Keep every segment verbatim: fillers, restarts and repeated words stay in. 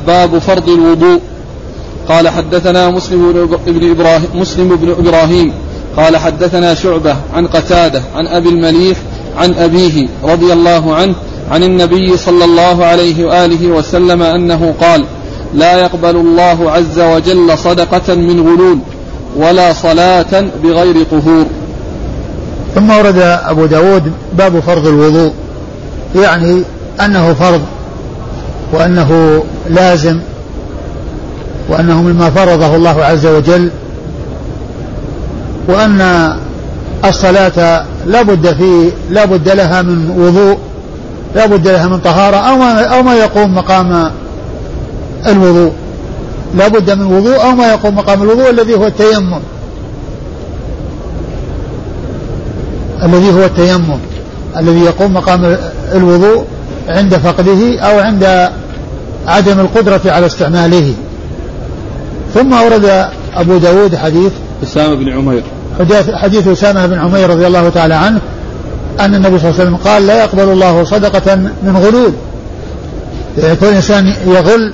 باب فرض الوضوء. قال حدثنا مسلم بن إبراهيم, مسلم بن إبراهيم قال حدثنا شعبة عن قتادة عن أبي المليح عن أبيه رضي الله عنه عن النبي صلى الله عليه وآله وسلم أنه قال: لا يقبل الله عز وجل صدقة من غلول ولا صلاة بغير طهور. ثم ورد أبو داود باب فرض الوضوء، يعني أنه فرض وأنه لازم وأنه مما فرضه الله عز وجل، وأن الصلاة لا بد فيه لا بد لها من وضوء، لا بد لها من طهارة أو ما, أو ما يقوم مقام الوضوء، لا بد من وضوء أو ما يقوم مقام الوضوء الذي هو التيمم الذي هو التيمم الذي يقوم مقام الوضوء عند فقده أو عند عدم القدرة على استعماله. ثم أورد أبو داود حديث أسامة بن عمير حديث أسامة بن عمير رضي الله تعالى عنه أن النبي صلى الله عليه وسلم قال: لا يقبل الله صدقة من غلول. يكون الإنسان يغل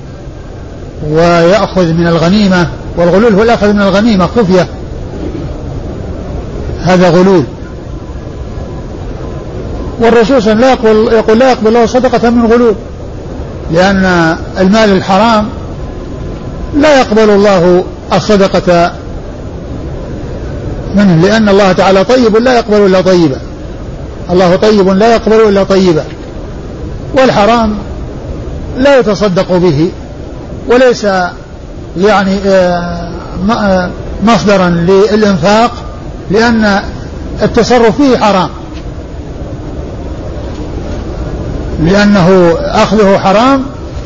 ويأخذ من الغنيمة، والغلول هو الأخذ من الغنيمة خفية، هذا غلول. والرسول صلى الله عليه وسلم يقول: لا يقبل الله صدقة من غلول، لأن المال الحرام لا يقبل الله الصدقة منه، لأن الله تعالى طيب لا يقبل إلا طيبا، الله طيب لا يقبل إلا طيبا، والحرام لا يتصدق به، وليس يعني مصدرا للإنفاق، لأن التصرف فيه حرام، لأنه أخذه حرام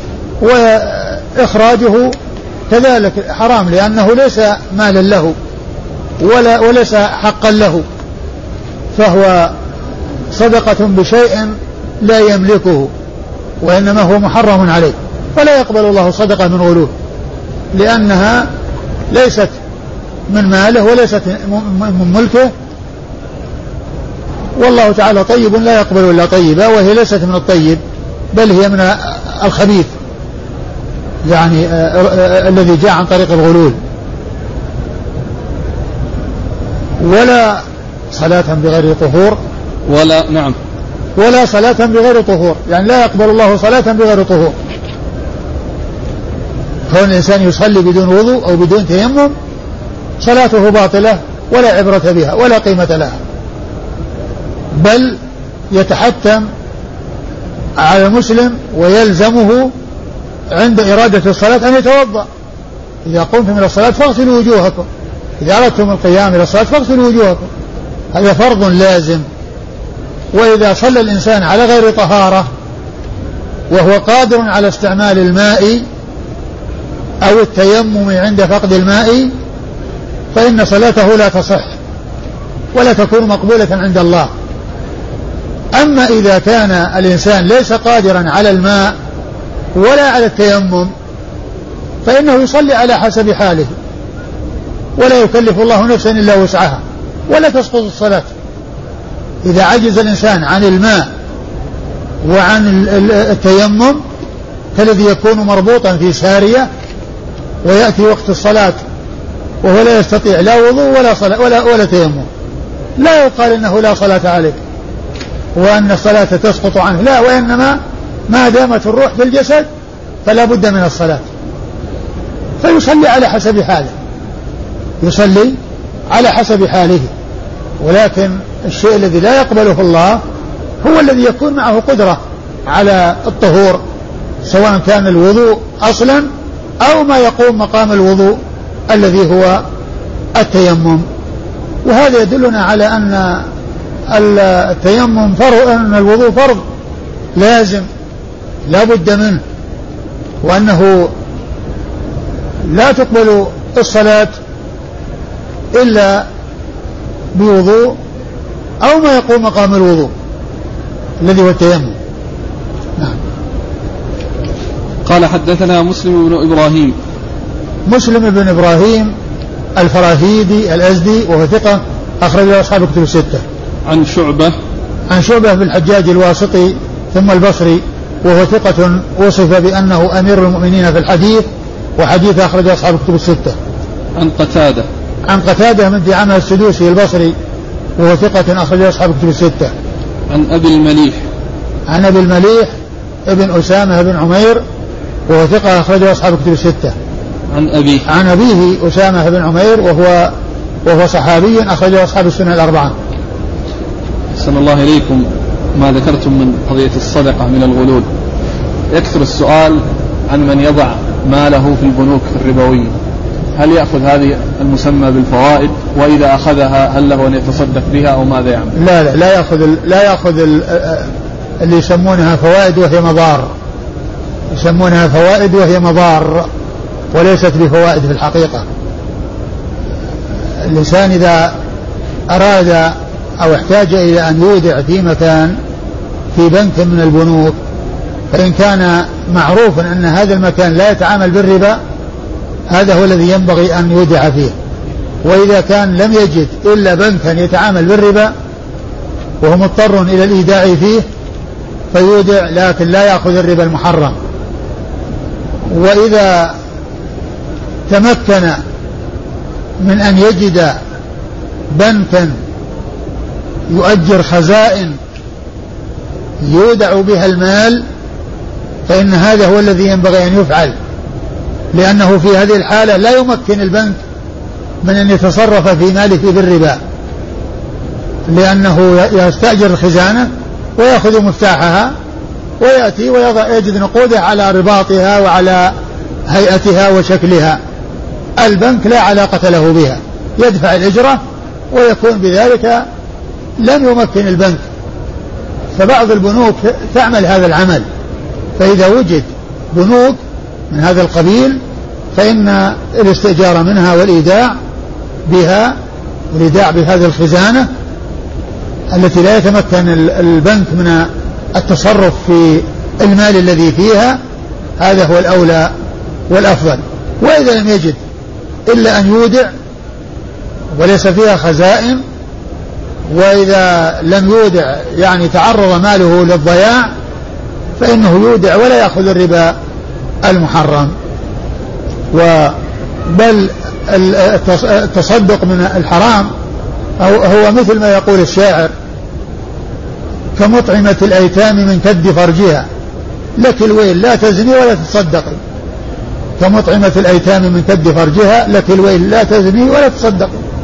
وإخراجه كذلك حرام، لأنه ليس مالا له ولا وليس حقا له، فهو صدقة بشيء لا يملكه، وإنما هو محرم عليه، فلا يقبل الله صدقة من غلول، لأنها ليست من ماله وليست من ملكه، والله تعالى طيب لا يقبل إلا طيبا، وهي ليست من الطيب بل هي من الخبيث، يعني الذي جاء عن طريق الغلول. ولا صلاة بغير طهور ولا نعم ولا صلاة بغير طهور، يعني لا يقبل الله صلاة بغير طهور. كون الإنسان يصلي بدون وضوء أو بدون تيمم صلاته باطلة ولا عبرة بها ولا قيمة لها، بل يتحتم على المسلم ويلزمه عند إرادة الصلاة أن يتوضأ. إذا قمتم إلى الصلاة فاغسلوا وجوهكم، إذا أردتم القيام إلى الصلاة فاغسلوا وجوهكم، هذا فرض لازم. وإذا صلى الإنسان على غير طهارة وهو قادر على استعمال الماء أو التيمم عند فقد الماء فإن صلاته لا تصح ولا تكون مقبولة عند الله. أما إذا كان الإنسان ليس قادرا على الماء ولا على التيمم فإنه يصلي على حسب حاله، ولا يكلف الله نفسا إلا وسعها، ولا تسقط الصلاة. إذا عجز الإنسان عن الماء وعن التيمم كالذي يكون مربوطا في سارية ويأتي وقت الصلاة وهو لا يستطيع لا وضوء ولا صلاة ولا, ولا تيمم، لا يقال إنه لا صلاة عليه وأن الصلاة تسقط عنه، لا، وإنما ما دامت الروح في الجسد فلا بد من الصلاة، فيصلي على حسب حاله، يصلي على حسب حاله. ولكن الشيء الذي لا يقبله الله هو الذي يكون معه قدرة على الطهور، سواء كان الوضوء أصلا أو ما يقوم مقام الوضوء الذي هو التيمم. وهذا يدلنا على أن التيمم فرض، أن الوضوء فرض لازم لا بد منه، وأنه لا تقبل الصلاة إلا بوضوء أو ما يقوم مقام الوضوء الذي هو التيمم. نعم. قال حدثنا مسلم بن إبراهيم مسلم بن إبراهيم الفراهيدي الأزدي وهو ثقة أخرج له أصحاب الكتب الستة. عن شعبة عن شعبة بن الحجاج الواسطي ثم البصري وهو ثقة وصف بأنه أمير المؤمنين في الحديث، وحديث أخرج أصحاب الكتب الستة. عن قتادة عن قتادة من دعامة السدوسي البصري وهو ثقة أخرج أصحاب الكتب الستة. عن أبي المليح عن أبي المليح ابن أسامة بن عمير وهو ثقة أخرج أصحاب الكتب الستة. عن أبيه عن أبيه أسامة بن عمير وهو وهو صحابي أخرج أصحاب السنة الأربعة. أحسن الله إليكم. ما ذكرتم من قضية الصدقة من الغلول، يكثر السؤال عن من يضع ماله في البنوك الربوية، هل يأخذ هذه المسمى بالفوائد؟ وإذا أخذها هل له أن يتصدق بها أو ماذا يعمل؟ لا لا لا يأخذ لا يأخذ اللي يسمونها فوائد وهي مضار، يسمونها فوائد وهي مضار وليست بفوائد في الحقيقة. الإنسان إذا أراد أو احتاج إلى أن يودع في مكان في بنك من البنوك، فإن كان معروفا أن هذا المكان لا يتعامل بالربا هذا هو الذي ينبغي أن يودع فيه. وإذا كان لم يجد إلا بنكا يتعامل بالربا وهو مضطر إلى الإيداع فيه فيودع، لكن لا يأخذ الربا المحرم. وإذا تمكن من أن يجد بنكا يؤجر خزائن يودع بها المال فإن هذا هو الذي ينبغي أن يفعل، لأنه في هذه الحالة لا يمكن البنك من أن يتصرف في ماله بالربا، لأنه يستأجر الخزانة ويأخذ مفتاحها ويأتي ويجد نقوده على رباطها وعلى هيئتها وشكلها. البنك لا علاقة له بها، يدفع الإجرة ويكون بذلك لم يمكن البنك. فبعض البنوك تعمل هذا العمل، فإذا وجد بنوك من هذا القبيل فإن الاستئجار منها والإيداع بها والإيداع بهذه الخزانة التي لا يتمكن البنك من التصرف في المال الذي فيها هذا هو الأولى والأفضل. وإذا لم يجد إلا أن يودع وليس فيها خزائن، وإذا لم يودع يعني تعرض ماله للضياع فإنه يودع ولا يأخذ الربا المحرم. بل التصدق من الحرام هو مثل ما يقول الشاعر: كمطعمة الأيتام من كد فرجها لك الويل لا تزني ولا تصدقي. كمطعمة الأيتام من كد فرجها لك الويل لا تزني ولا تصدقي.